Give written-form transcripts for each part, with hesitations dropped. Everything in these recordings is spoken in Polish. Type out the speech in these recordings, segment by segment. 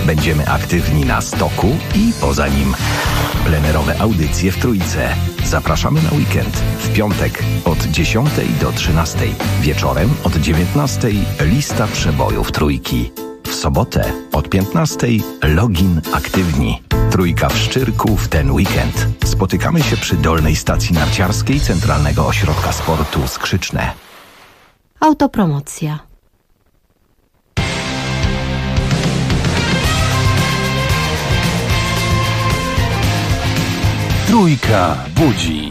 Będziemy aktywni na stoku i poza nim. Plenerowe audycje w Trójce. Zapraszamy na weekend. W piątek od 10 do 13. Wieczorem od 19 lista przebojów Trójki. W sobotę od 15 login aktywni. Trójka w Szczyrku w ten weekend. Spotykamy się przy dolnej stacji narciarskiej Centralnego Ośrodka Sportu Skrzyczne. Autopromocja. Trójka budzi.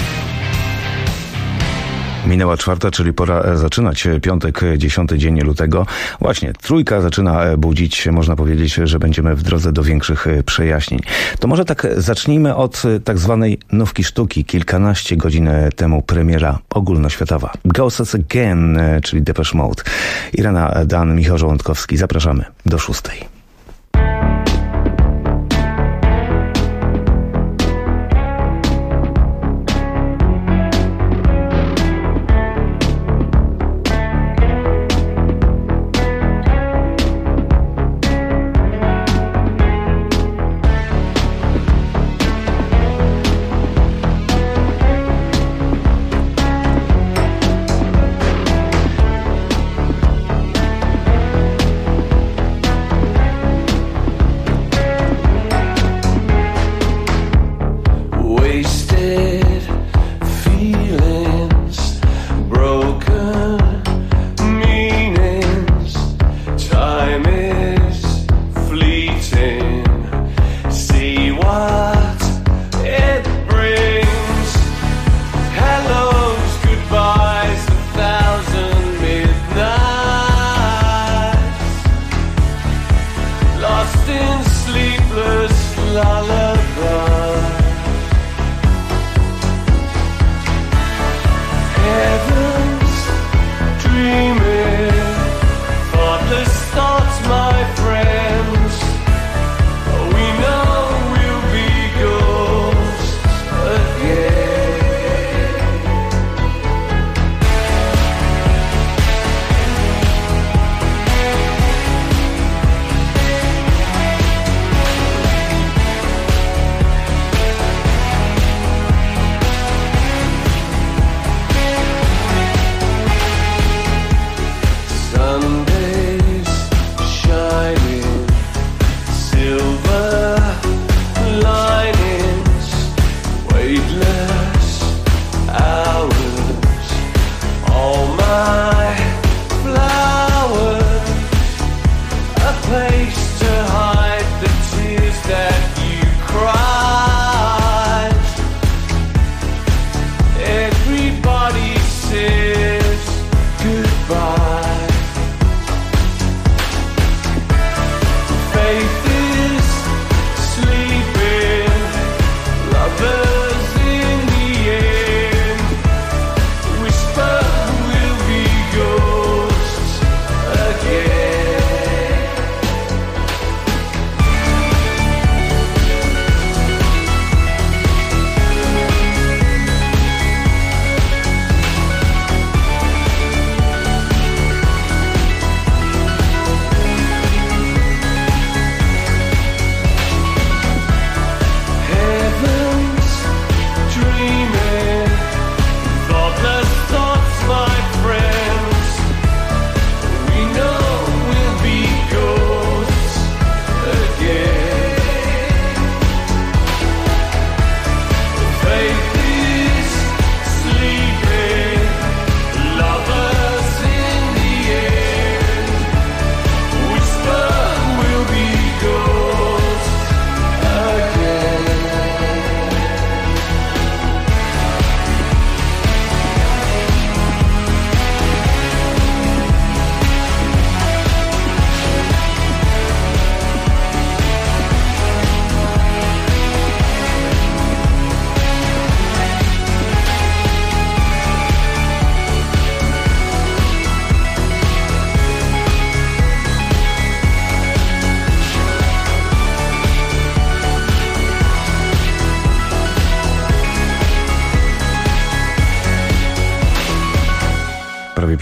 Minęła czwarta, czyli pora zaczynać piątek, 10 dzień lutego. Właśnie, Trójka zaczyna budzić. Można powiedzieć, że będziemy w drodze do większych przejaśnień. To może tak zacznijmy od tak zwanej nówki sztuki. Kilkanaście godzin temu premiera ogólnoświatowa. Ghost Us Again, czyli Depeche Mode. Irena Dan, Michał Żołądkowski. Zapraszamy do 6.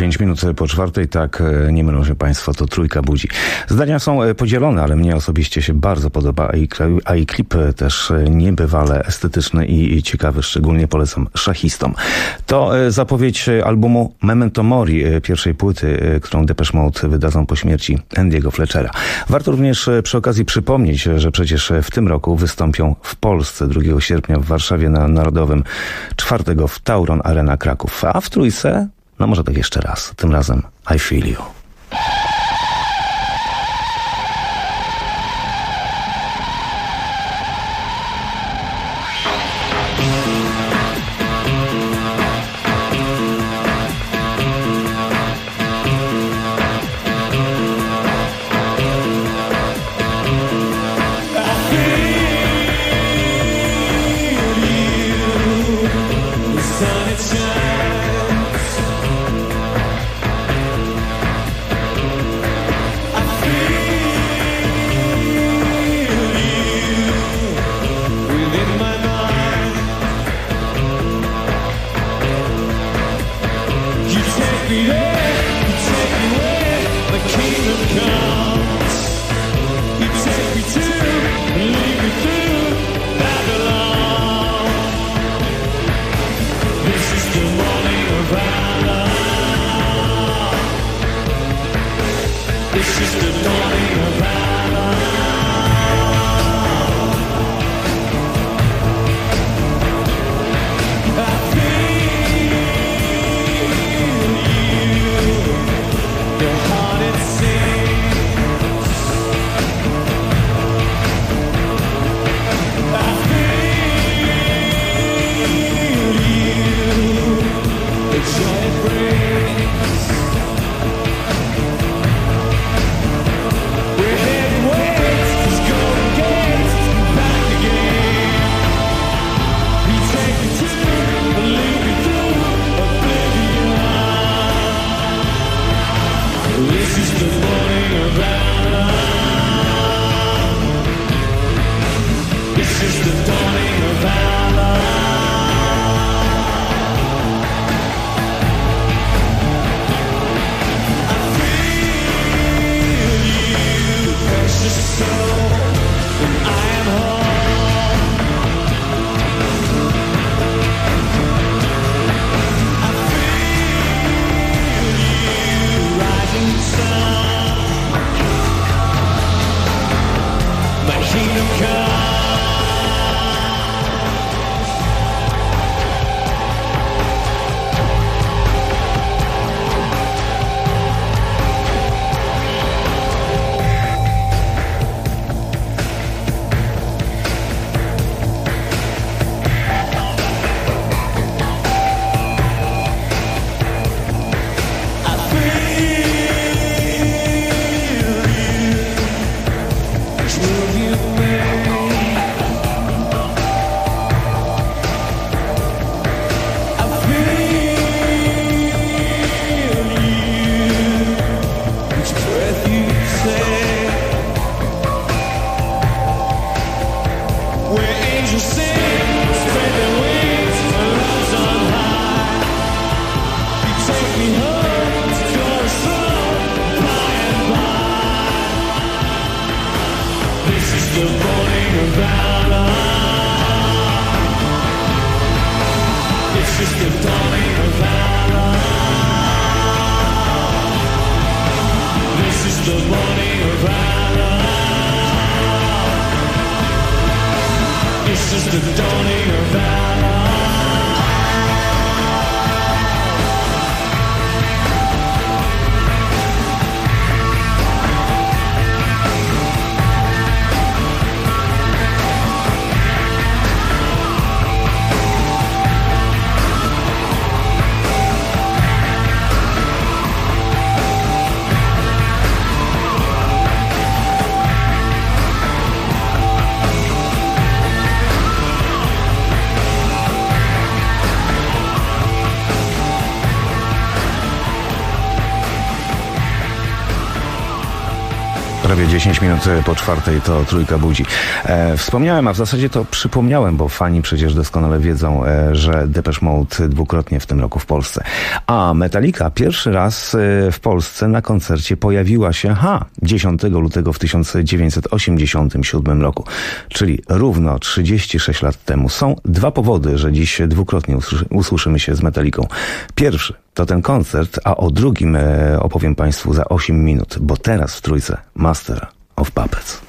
5 minut po 4, tak, nie mylą się Państwo, to Trójka budzi. Zdania są podzielone, ale mnie osobiście się bardzo podoba, a i klip też niebywale estetyczny i ciekawy, szczególnie polecam szachistom. To zapowiedź albumu Memento Mori, pierwszej płyty, którą Depeche Mode wydadzą po śmierci Andy'ego Fletchera. Warto również przy okazji przypomnieć, że przecież w tym roku wystąpią w Polsce 2 sierpnia w Warszawie na Narodowym, 4 w Tauron Arena Kraków, a w Trójce, no może tak jeszcze raz, tym razem I Feel You. Zaledwie 10 minut po 4 to Trójka budzi. Wspomniałem, a w zasadzie to przypomniałem, bo fani przecież doskonale wiedzą, że Depeche Mode dwukrotnie w tym roku w Polsce. A Metallica pierwszy raz w Polsce na koncercie pojawiła się 10 lutego w 1987 roku, czyli równo 36 lat temu. Są dwa powody, że dziś dwukrotnie usłyszymy się z Metallicą. Pierwszy to ten koncert, a o drugim opowiem Państwu za 8 minut, bo teraz w Trójce Master of Puppets.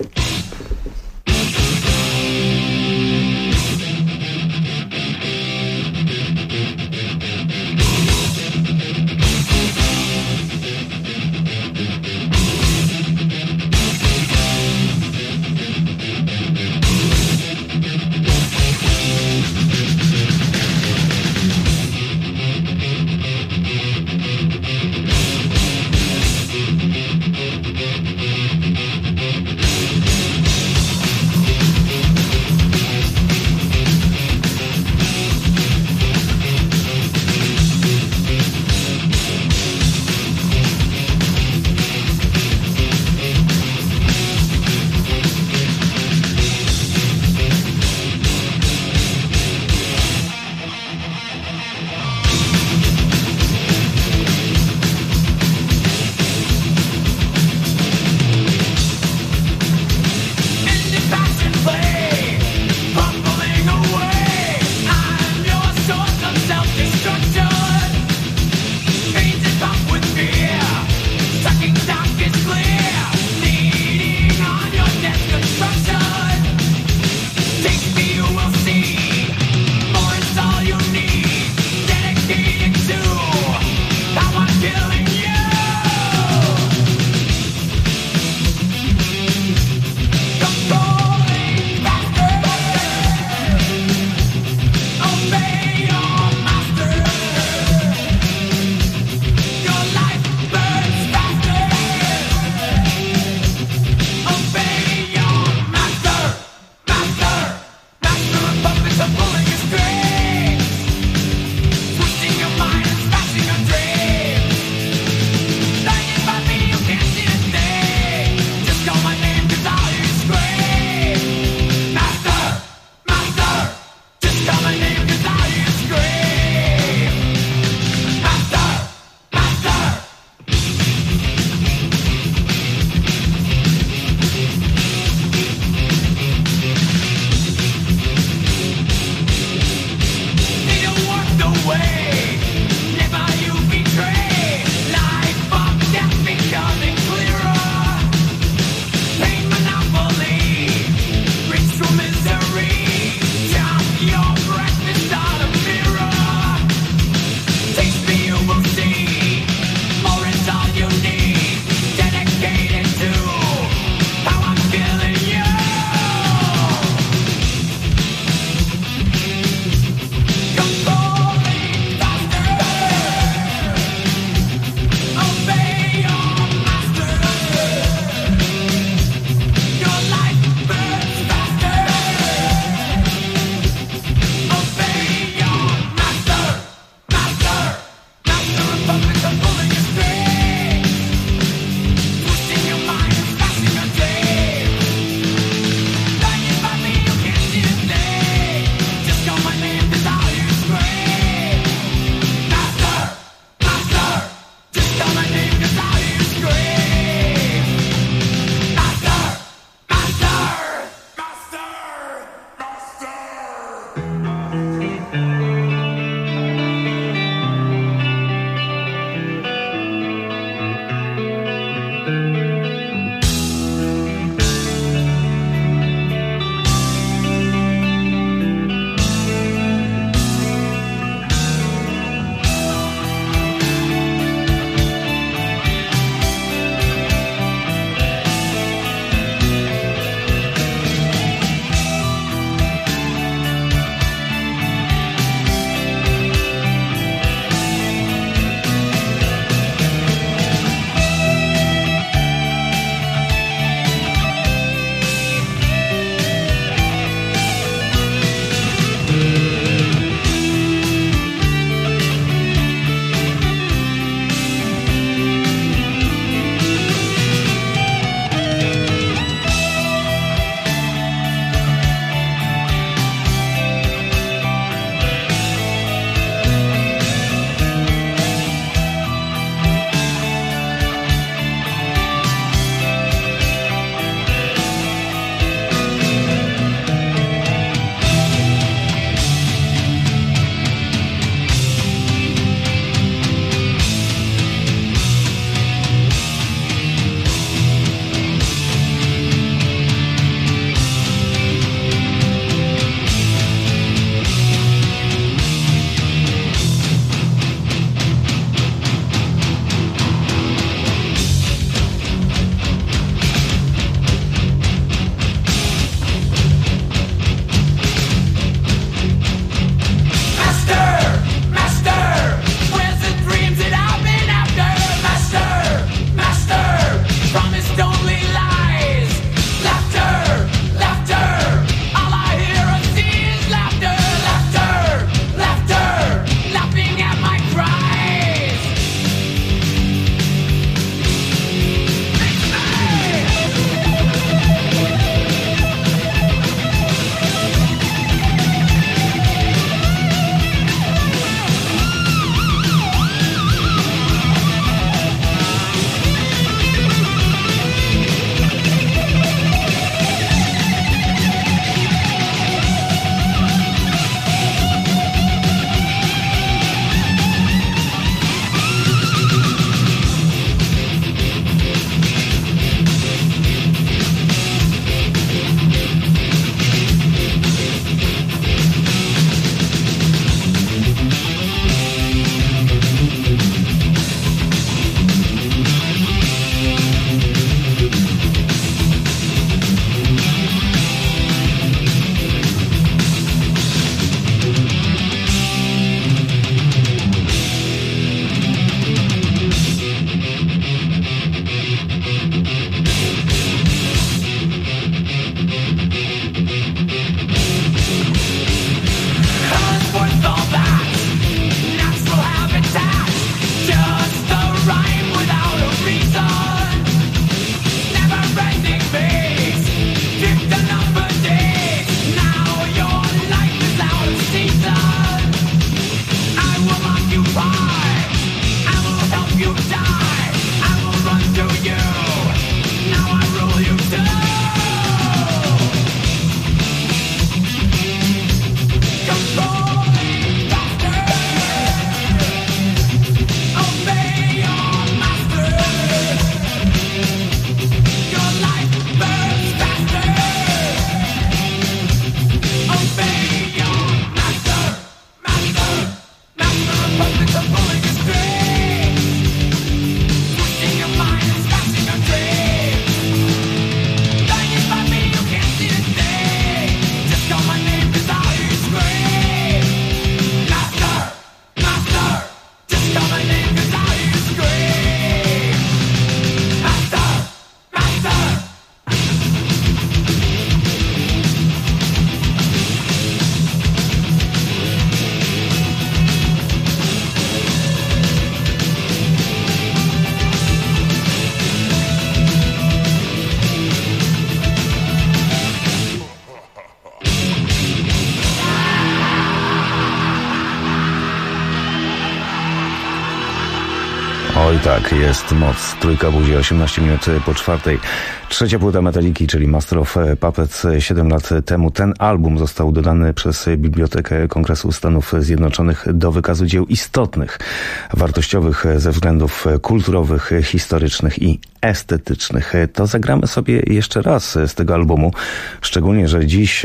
Oj tak, jest moc. Trójka budzi 18 minut po 4. Trzecia płyta Metaliki, czyli Master of Puppets. 7 lat temu ten album został dodany przez Bibliotekę Kongresu Stanów Zjednoczonych do wykazu dzieł istotnych, wartościowych ze względów kulturowych, historycznych i estetycznych. To zagramy sobie jeszcze raz z tego albumu, szczególnie, że dziś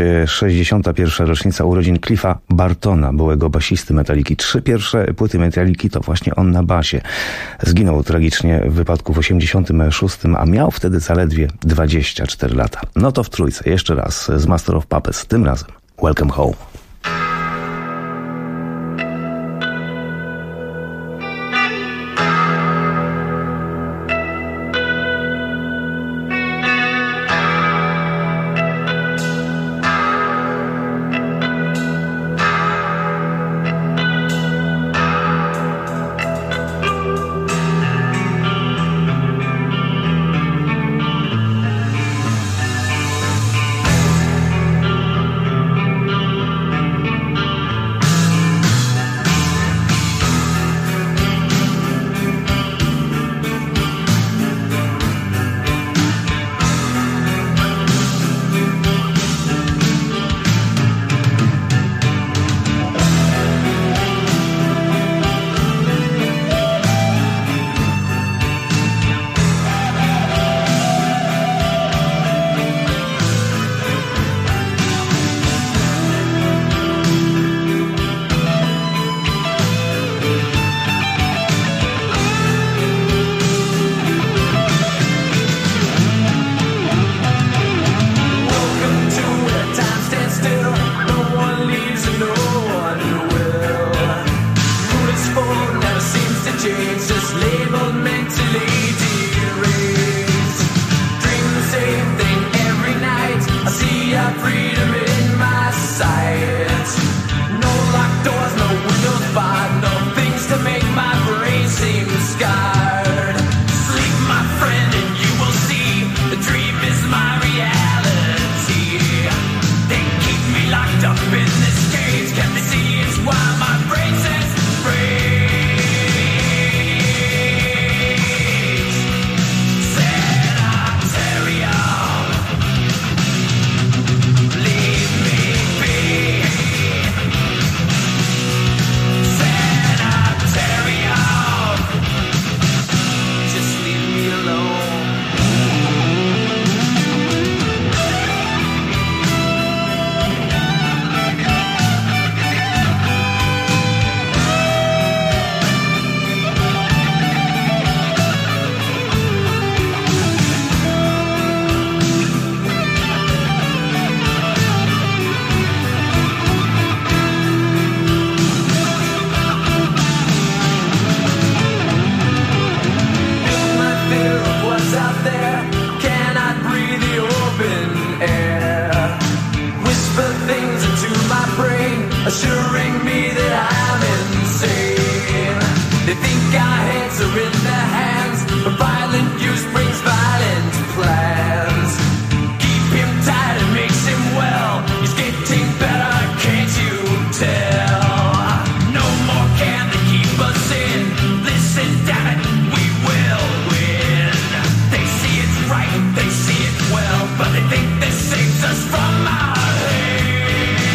61. rocznica urodzin Cliffa Bartona, byłego basisty Metaliki. 3 pierwsze płyty Metaliki to właśnie on na basie. Zginął tragicznie w wypadku w 86, a miał wtedy zaledwie 24 lata. No to w trójce, jeszcze raz z Master of Puppets, tym razem Welcome Home.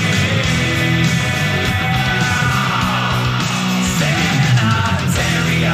Sanitarium.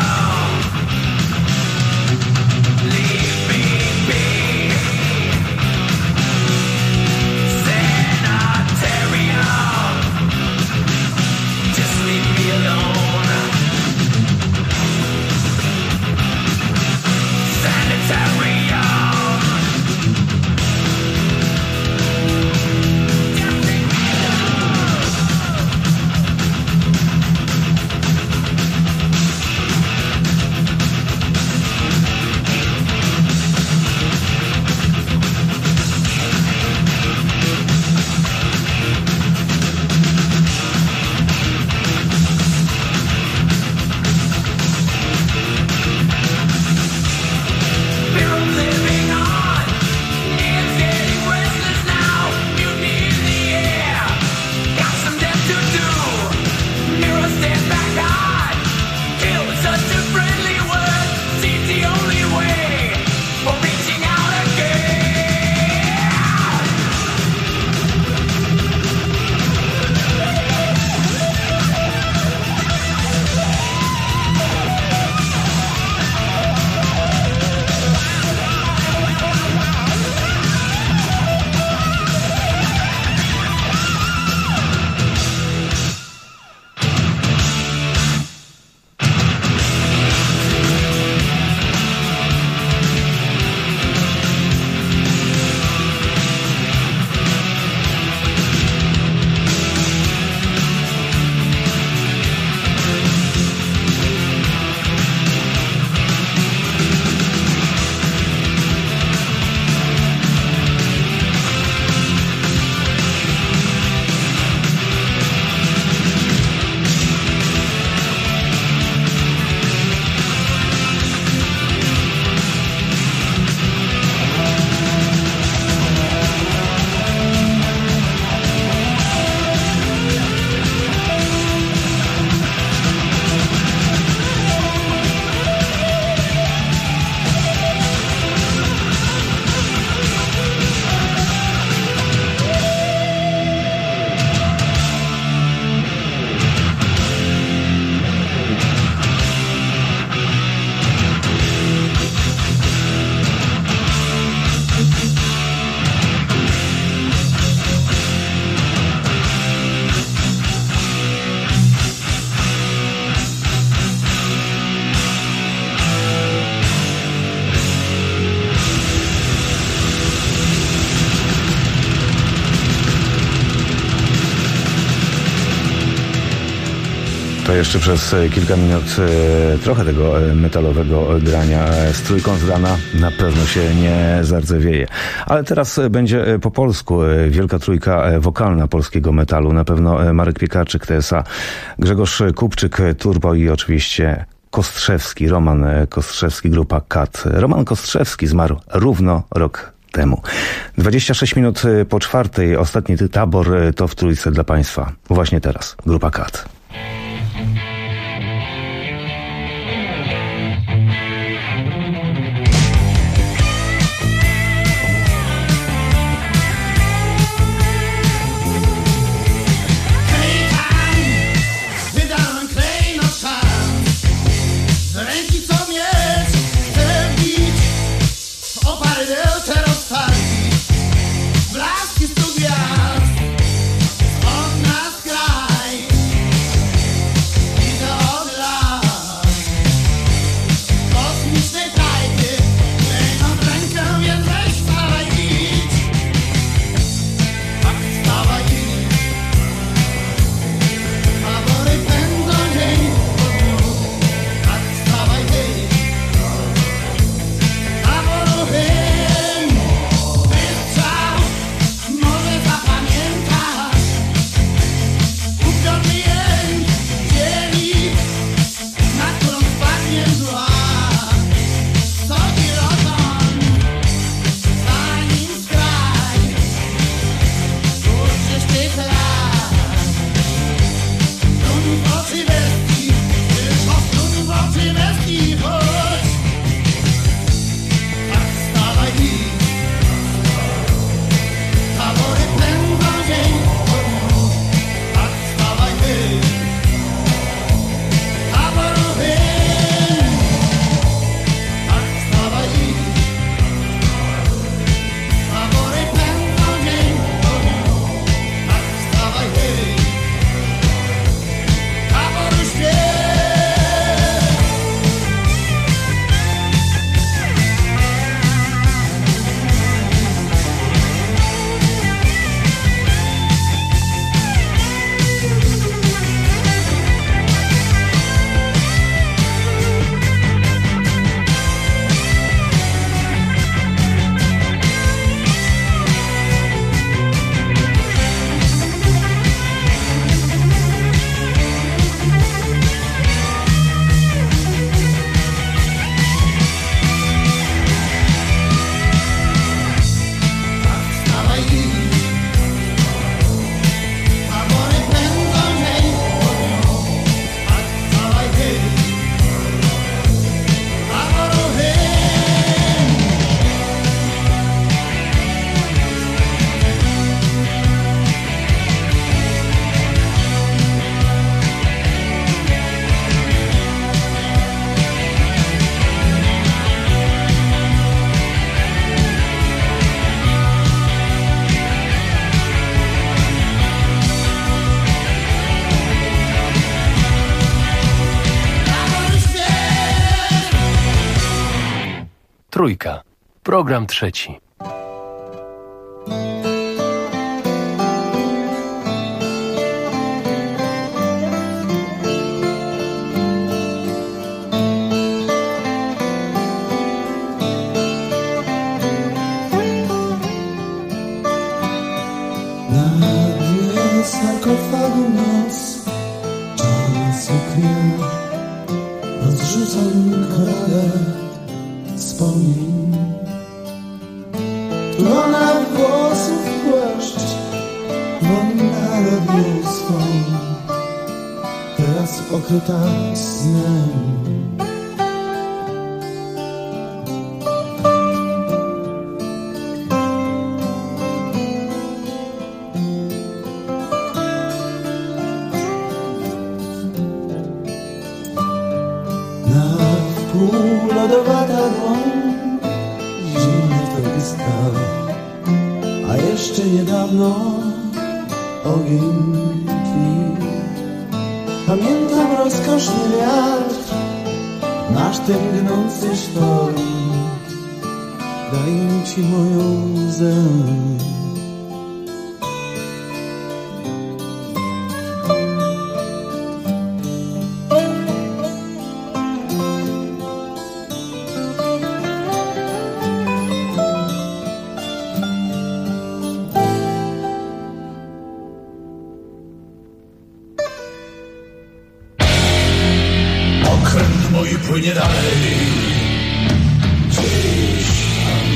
To jeszcze przez kilka minut trochę tego metalowego grania z trójką z rana na pewno się nie zardzewieje. Ale teraz będzie po polsku wielka trójka wokalna polskiego metalu. Na pewno Marek Piekarczyk, TSA, Grzegorz Kupczyk, Turbo i oczywiście Kostrzewski, Roman Kostrzewski, grupa KAT. Roman Kostrzewski zmarł równo rok temu. 26 minut po 4. Ostatni tabor to w trójce dla Państwa. Właśnie teraz. Grupa KAT. Trójka. Program trzeci. Na sarkofagu nos, czarna suknia, rozrzucam korale wspomnień. Tulona włosów płaszcz, wonna radiu swą, teraz okryta snem. Lodowata dłoń, zimny wojska, a jeszcze niedawno ogień tli. Pamiętam rozkoszny wiatr, nasz ten gnący sztorm. Daj mi ci moją łzę. płynie dalej. Gdzieś tam.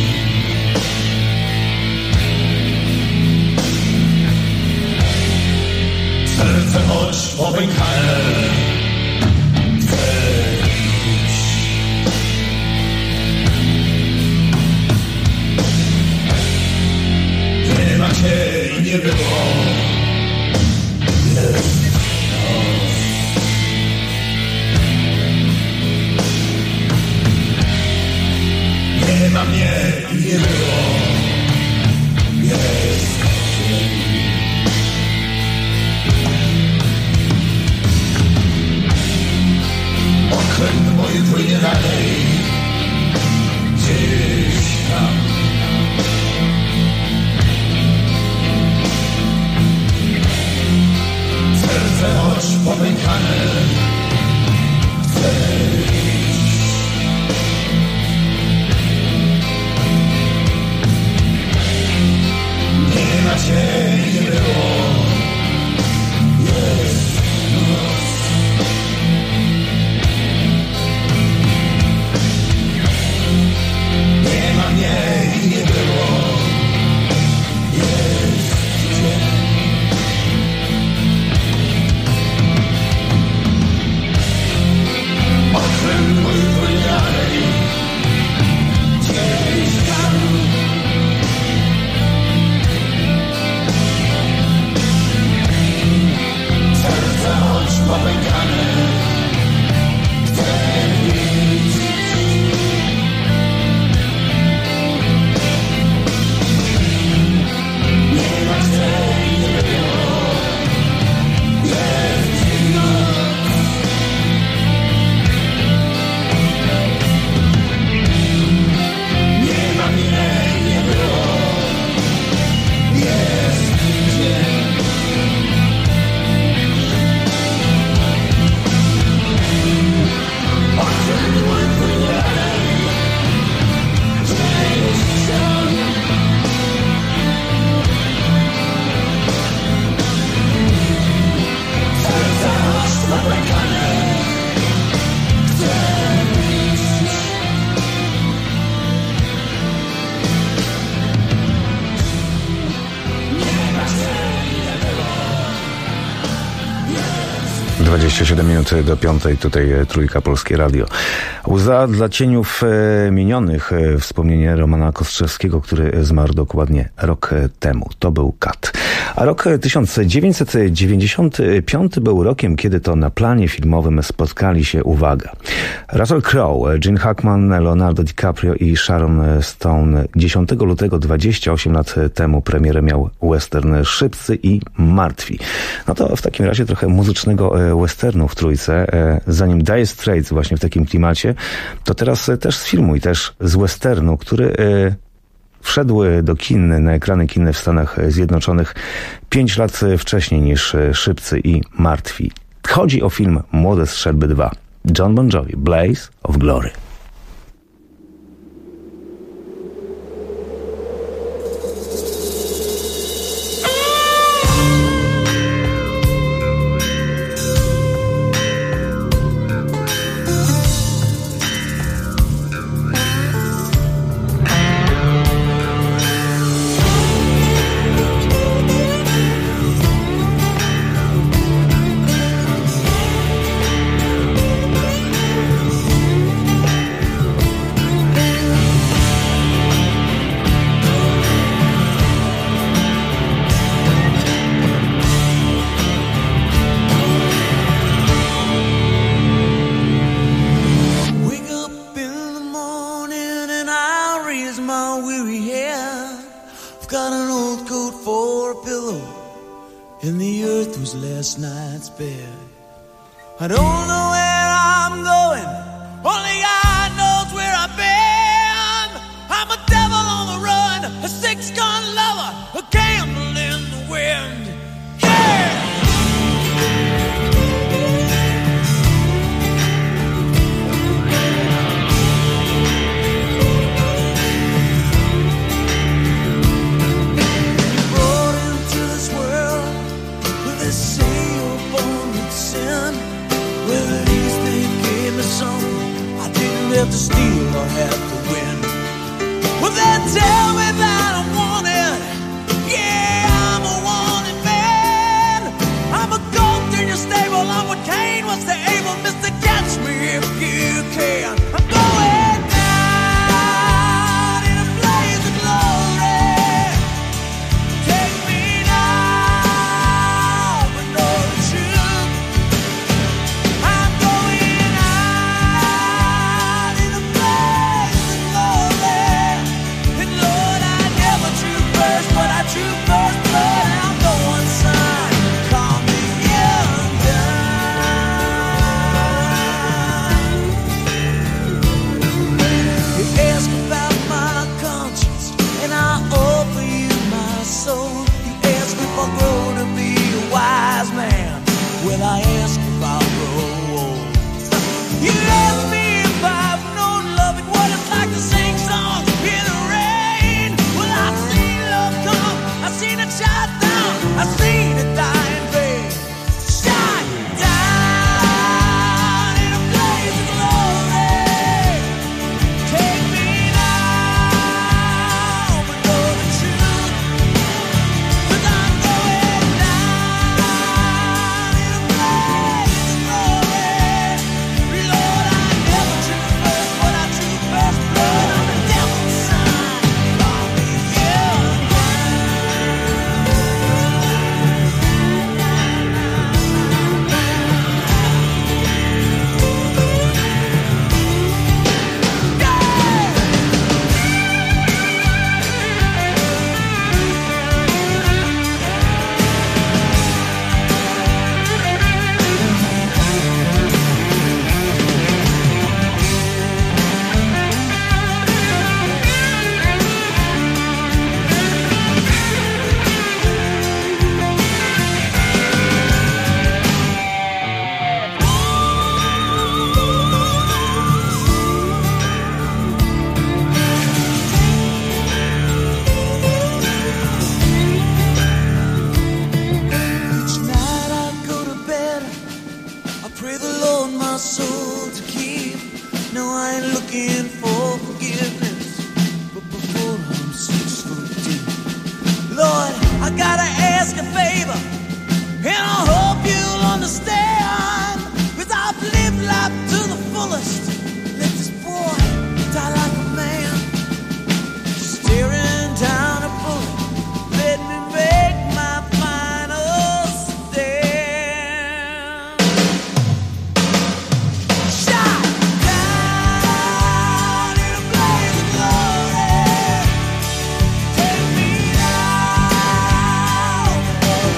Serce choć popękane, chcę iść. Nie ma cię i nie było. Jest noc. Nie ma mnie i nie było. Jest dzień. Okręt mój płynie dalej. Gdzieś tam. Serce choć popękane, chcę iść. Nie ma cię i nie było. Jest noc. Nie ma mnie i nie było. Jest dzień. Okręt mój płynie dalej. Gdzieś tam. Serce choć popękane, chcę iść. Nie ma cię i nie było. Jest noc. Nie ma mnie i nie było. Jest dzień. Okręt mój płynie dalej. Gdzieś tam. Serce choć popękane, chcę iść. Nie ma cię i nie było. 27 minut do 5, tutaj Trójka, Polskie Radio. Łza dla cieniów minionych, wspomnienie Romana Kostrzewskiego, który zmarł dokładnie rok temu. To był Kat. A rok 1995 był rokiem, kiedy to na planie filmowym spotkali się, uwaga, Russell Crowe, Gene Hackman, Leonardo DiCaprio i Sharon Stone. 10 lutego 28 lat temu premierę miał western Szybcy i Martwi. No to w takim razie trochę muzycznego westernu w Trójce. Zanim Dire Straits właśnie w takim klimacie, to teraz też z filmu i też z westernu, który wszedł do kin, na ekrany kinne w Stanach Zjednoczonych 5 lat wcześniej niż Szybcy i Martwi. Chodzi o film Młode Strzelby 2. John Bon Jovi, Blaze of Glory. I don't know where I'm going, only God knows where I've been. I'm a devil on the run, a six-gun lover, a candle in the wind. Yeah! Brought into this world with this seal born with sin. Well, at least they gave me some to steal or have to win. Well, they tell me that I'm wanted. Yeah, I'm a wanted man. I'm a goat in your stable. I'm what Cain was to Abel. Mister, catch me if you can. I'm going down in a blaze of glory. Take me now, but know the truth. I'm going out in a blaze of glory. And Lord, I never drew first, but I drew first blood. I'm going, son, call me undone. You ask about my conscience, and I offer you my soul. You ask if I'll grow to be a wise man. Well, I ask if I'll grow old. You ask me if I've known love and what it's like to sing songs in the rain. Well, I've seen love come, I've seen it shut down, I've seen it die in vain. Shine down in a blaze of glory. Take me now, but know the truth. 'Cause I'm going down in a blaze of glory. Lord, I never drew first, but I drew first blood. I'm the devil's son. Call me Each night I go to bed, I pray the Lord my soul to keep. No, I ain't looking for forgiveness, but before I'm 6 foot deep. Lord, I gotta ask a favor, and I hope you'll understand. 'Cause I've lived life to the fullest. Let this boy die like a man. Staring down a bullet, let me make my final stand. Shot down in a blaze of glory. Take me now, but know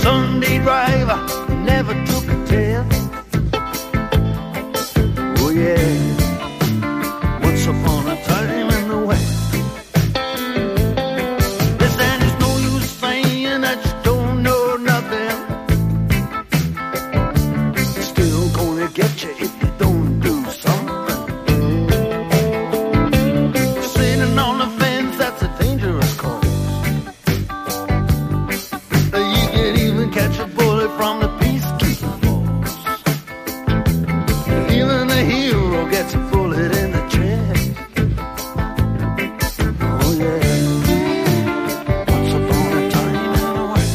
Sunday driver, never took a test. Oh yeah, once upon a time in the West. Listen, there's no use saying that you don't know nothing. Still gonna get you if you don't do something. Sitting on the fence, that's a dangerous cause. You can even catch a bullet from the peacekeeping force. Even the hero gets a bullet in the chest. Oh yeah, once upon a time in the West.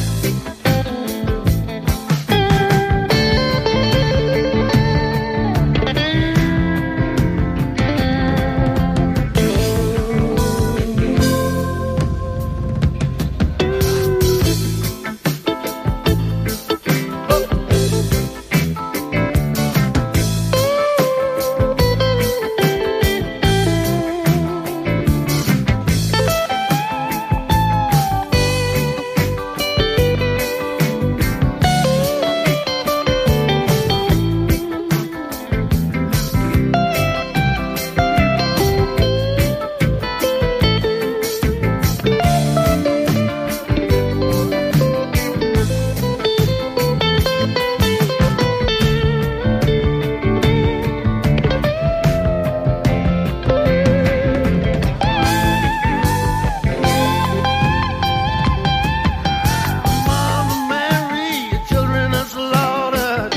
Mama Mary, your children are slaughtered.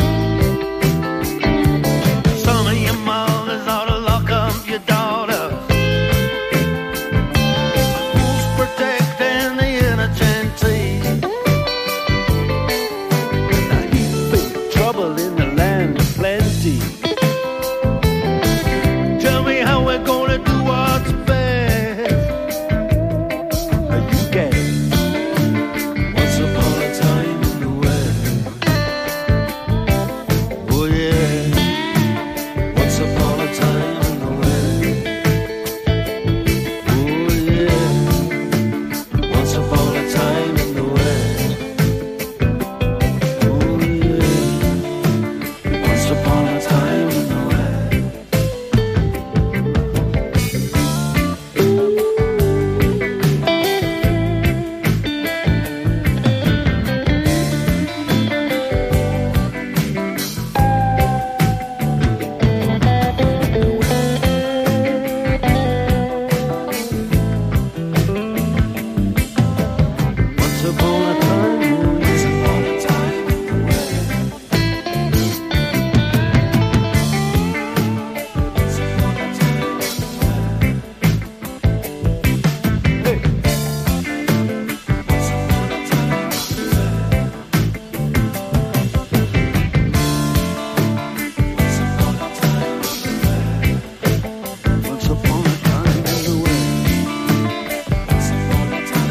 Some of your mothers ought to lock up your daughters. Who's protecting the innocent? Now he's big trouble in the land of plenty. Tell me how we're gonna do what's best. Are you gay? Once upon a time in the West. Oh yeah, once upon a time in the West. Oh yeah, once upon a time in the West. Oh yeah, once upon a time in the West. Once upon a time, once upon a time in the West. Once upon a time in the West. Hey. Once upon a time in the West. Once upon a time in the West. Once upon a time in the West. Once upon a time.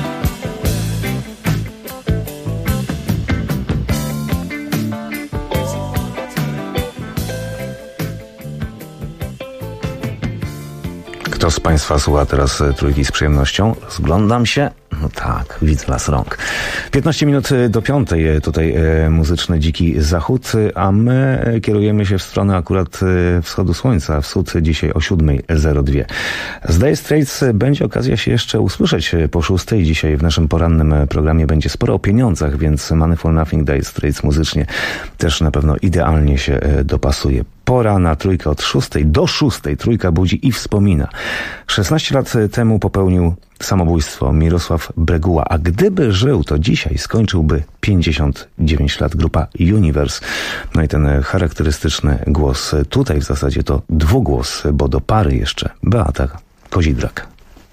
Kto z Państwa słucha teraz Trójki z przyjemnością? Rozglądam się. No tak, widzę las rąk. 15 minut do 5. Tutaj muzyczny Dziki Zachód, a my kierujemy się w stronę akurat wschodu słońca. Wschód dzisiaj o 7:02. Z Dire Straits będzie okazja się jeszcze usłyszeć po 6. Dzisiaj w naszym porannym programie będzie sporo o pieniądzach, więc Money for Nothing Dire Straits muzycznie też na pewno idealnie się dopasuje. Pora na trójkę od 6 do 6. Trójka budzi i wspomina. 16 lat temu popełnił samobójstwo Mirosław Breguła, a gdyby żył, to dzisiaj skończyłby 59 lat. Grupa Universe. No i ten charakterystyczny głos. Tutaj w zasadzie to dwugłos, bo do pary jeszcze Beata Kozidrak.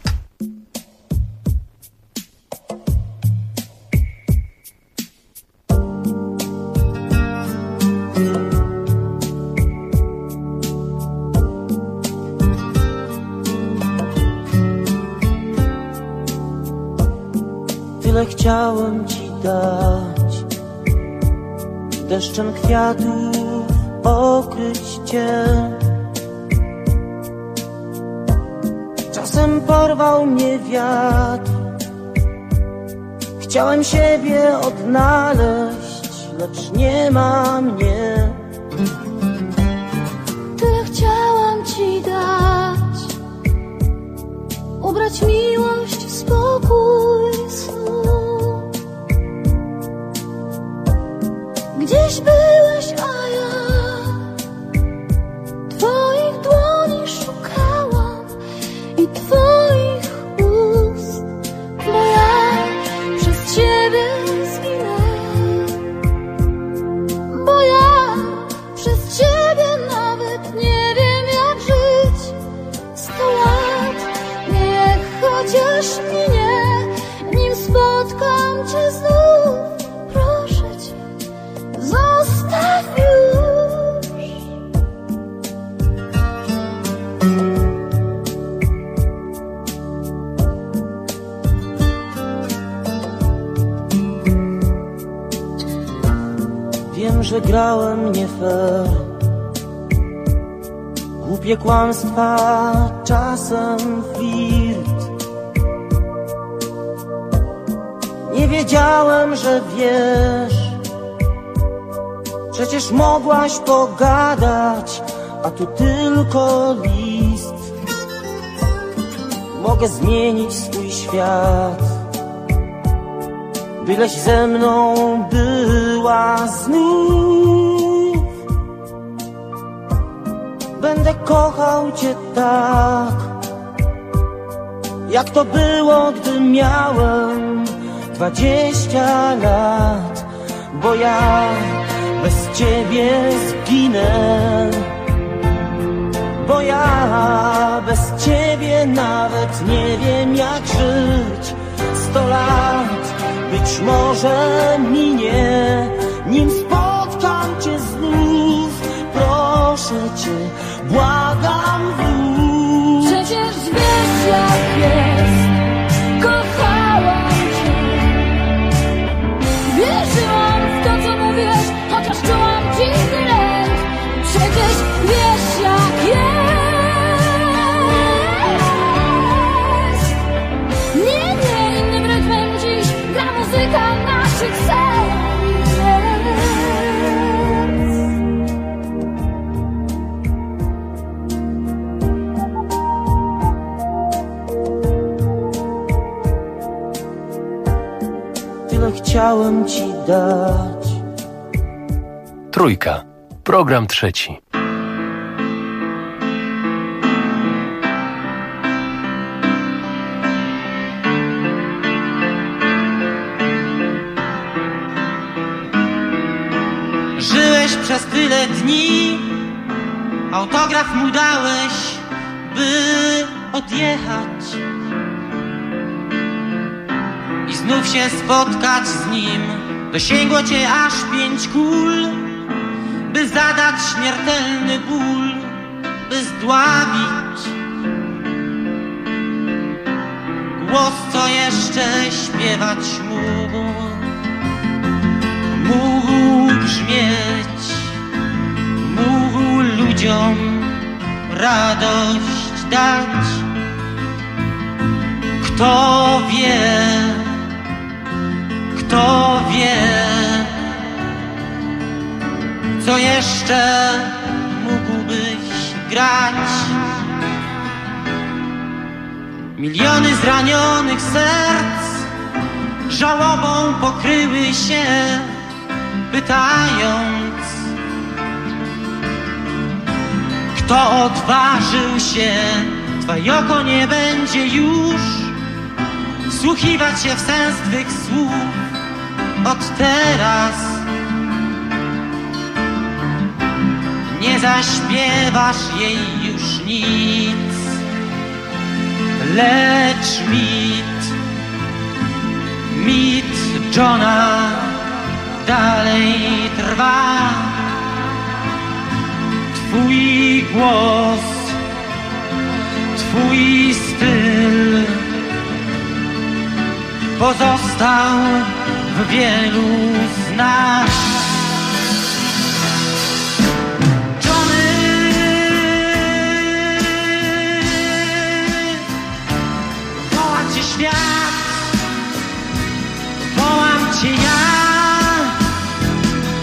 Tyle chciałem ci dać, deszczem kwiatów okryć cię. Czasem porwał mnie wiatr, chciałem siebie odnaleźć. lecz nie ma mnie. Tyle chciałam ci dać, ubrać miłość w spokój snu. Gdzieś byłeś, a ja twoich dłoni szukałam i twoich ust, bo ja przez ciebie zginę, bo ja przez ciebie nawet nie wiem jak żyć. 100 lat niech chociaż minie, nim spotkam cię znów. Proszę cię, zostaw już. Wiem, że grałem nie fair, głupie kłamstwa, czasem flirt. Nie wiedziałem, że wiesz, przecież mogłaś pogadać, a tu tylko list. Mogę zmienić swój świat, byleś ze mną była znów. Będę kochał cię tak, jak to było, gdy miałem 20 lat, bo ja bez ciebie zginę, bo ja bez ciebie nawet nie wiem jak żyć. 100 lat być może minie, nim spotkam cię znów. Proszę cię, błagam wróć. Przecież wiesz jak jest, kochałam cię, wierzyłam w to co mówisz, chociaż czułam dziwny lęk. Przecież wiesz jak jest. Nie, innym rytmem dziś gra muzyka naszych serc. Tyle chciałem ci dać. Trójka. Program trzeci. Żyłeś przez tyle dni, autograf mu dałeś, by odjechać i znów się spotkać z nim. Dosięgło cię aż 5 kul, by zadać śmiertelny ból, by zdławić głos, co jeszcze śpiewać mógł. Mógł brzmieć, mógł ludziom radość dać. Kto wie, co jeszcze mógłbyś grać. Miliony zranionych serc żałobą pokryły się, pytając, kto odważył się. Twoje oko nie będzie już wsłuchiwać się w sens twych słów. Od teraz nie zaśpiewasz jej już nic, lecz mit Johna dalej trwa. Twój głos, twój styl pozostał w wielu z nas. Johnny, woła cię świat, wołam cię ja.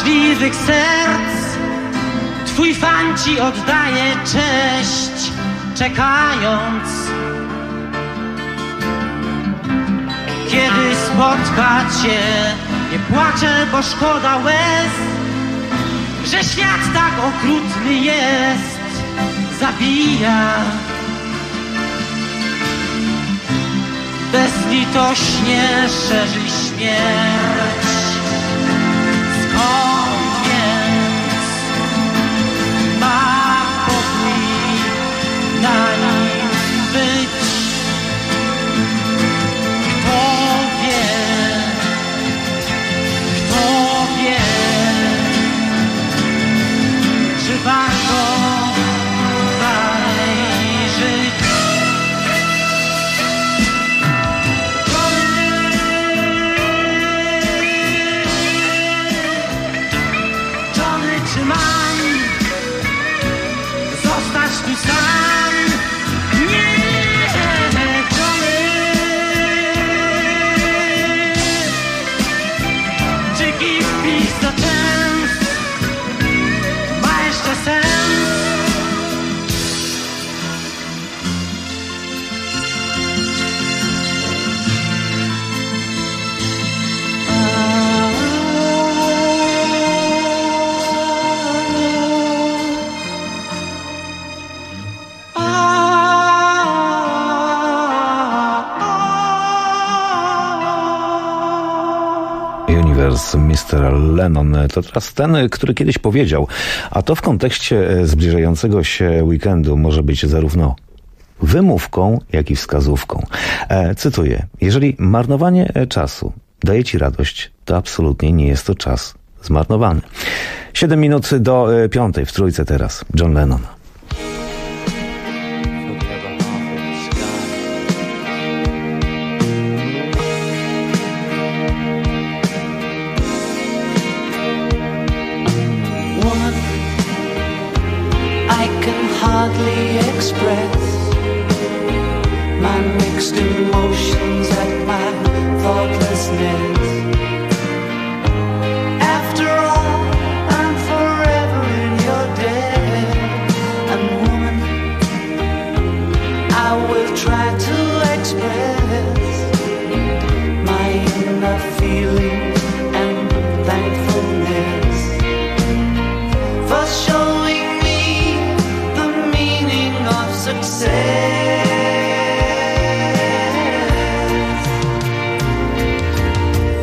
wrażliwych serc. Twój fan ci oddaje cześć, czekając, kiedy spotka cię. Nie płaczę, bo szkoda łez, że świat tak okrutny jest, zabija. Bezlitośnie szerzy śmierć. Skąd więc ma pokój na nim być? Kto wie, czy warto dalej żyć? Johnny, czy mam zostać tu sam? Nie, Johnny. Czy give peace a chance? Ma jeszcze sens? Universe, Mr. Lennon. To teraz ten, który kiedyś powiedział, a to w kontekście zbliżającego się weekendu może być zarówno wymówką, jak i wskazówką. Cytuję: jeżeli marnowanie czasu daje ci radość, to absolutnie nie jest to czas zmarnowany. 7 minut do 5 w Trójce teraz. John Lennon. Hardly express my mixed emotions at my thoughtlessness. After all, I'm forever in your debt. And woman, I will try to express my inner feelings and thankfulness for showing success.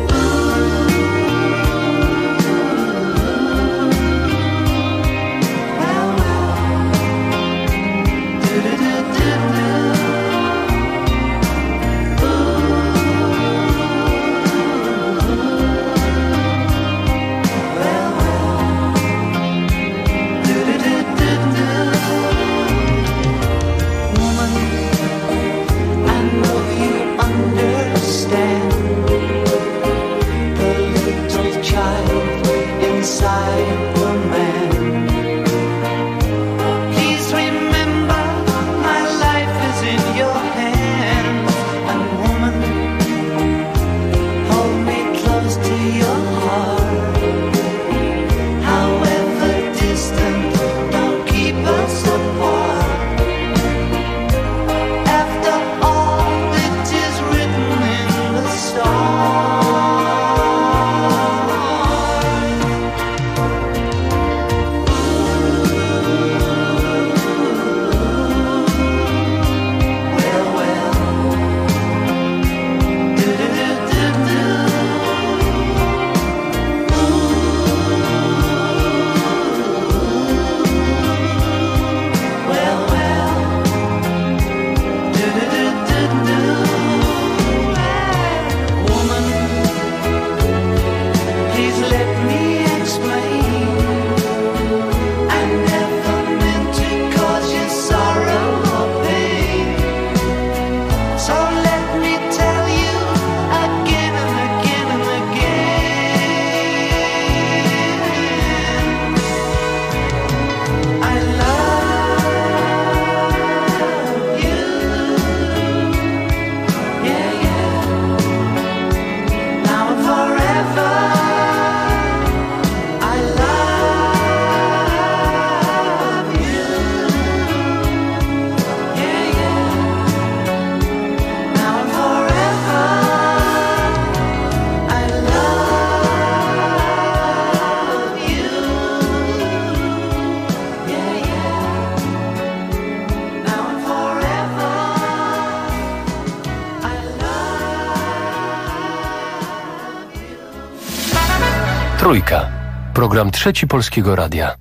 Trójka. Program trzeci Polskiego Radia.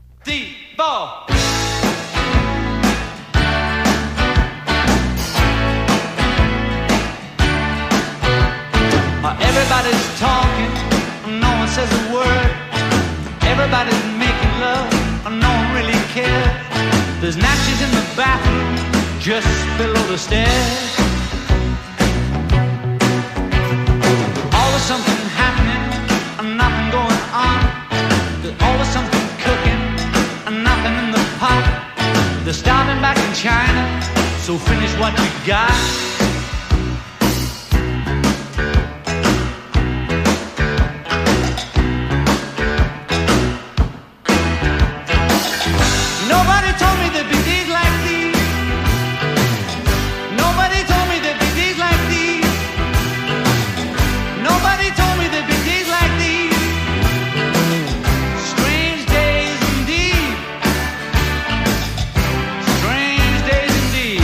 Everybody's talking, no one says a word. Everybody's making love, no one really cares. There's napkins in the bathroom, just below the stairs. Always something happening, and nothing going on. There's always something cooking, and nothing in the pot. They're starting back in China, so finish what you got. Nobody told me there'd be days like these. Nobody told me there'd be days like these. Nobody told me there'd be days like these. Strange days indeed. Strange days indeed.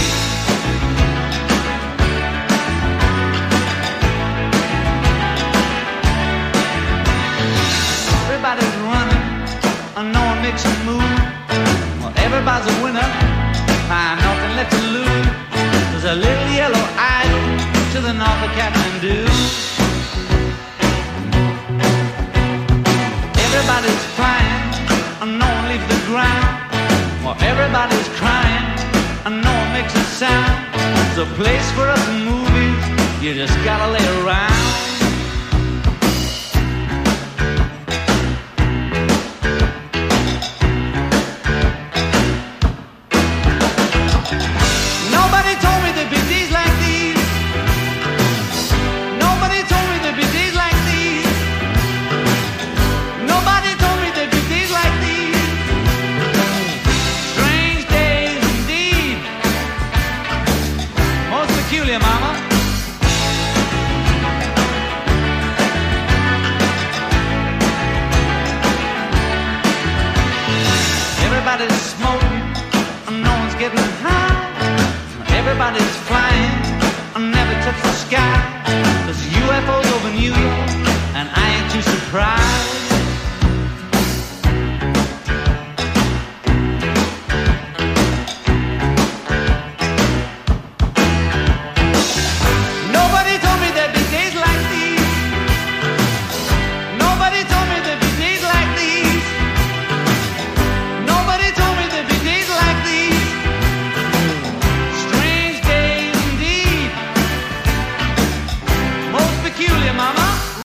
Everybody's running, and no one makes a move. Everybody's a winner, nothing left to lose. There's a little yellow idol to the north of Kathmandu. Everybody's flying, and no one leaves the ground. Well, everybody's crying, and no one makes a sound. There's a place for us in movies, you just gotta lay around. Nobody told me there'd be days like these. Nobody told me there'd be days like these. Nobody told me there'd be days like these. Strange days indeed. Most peculiar, mama. Everybody's smoking, and no one's getting high. Everybody's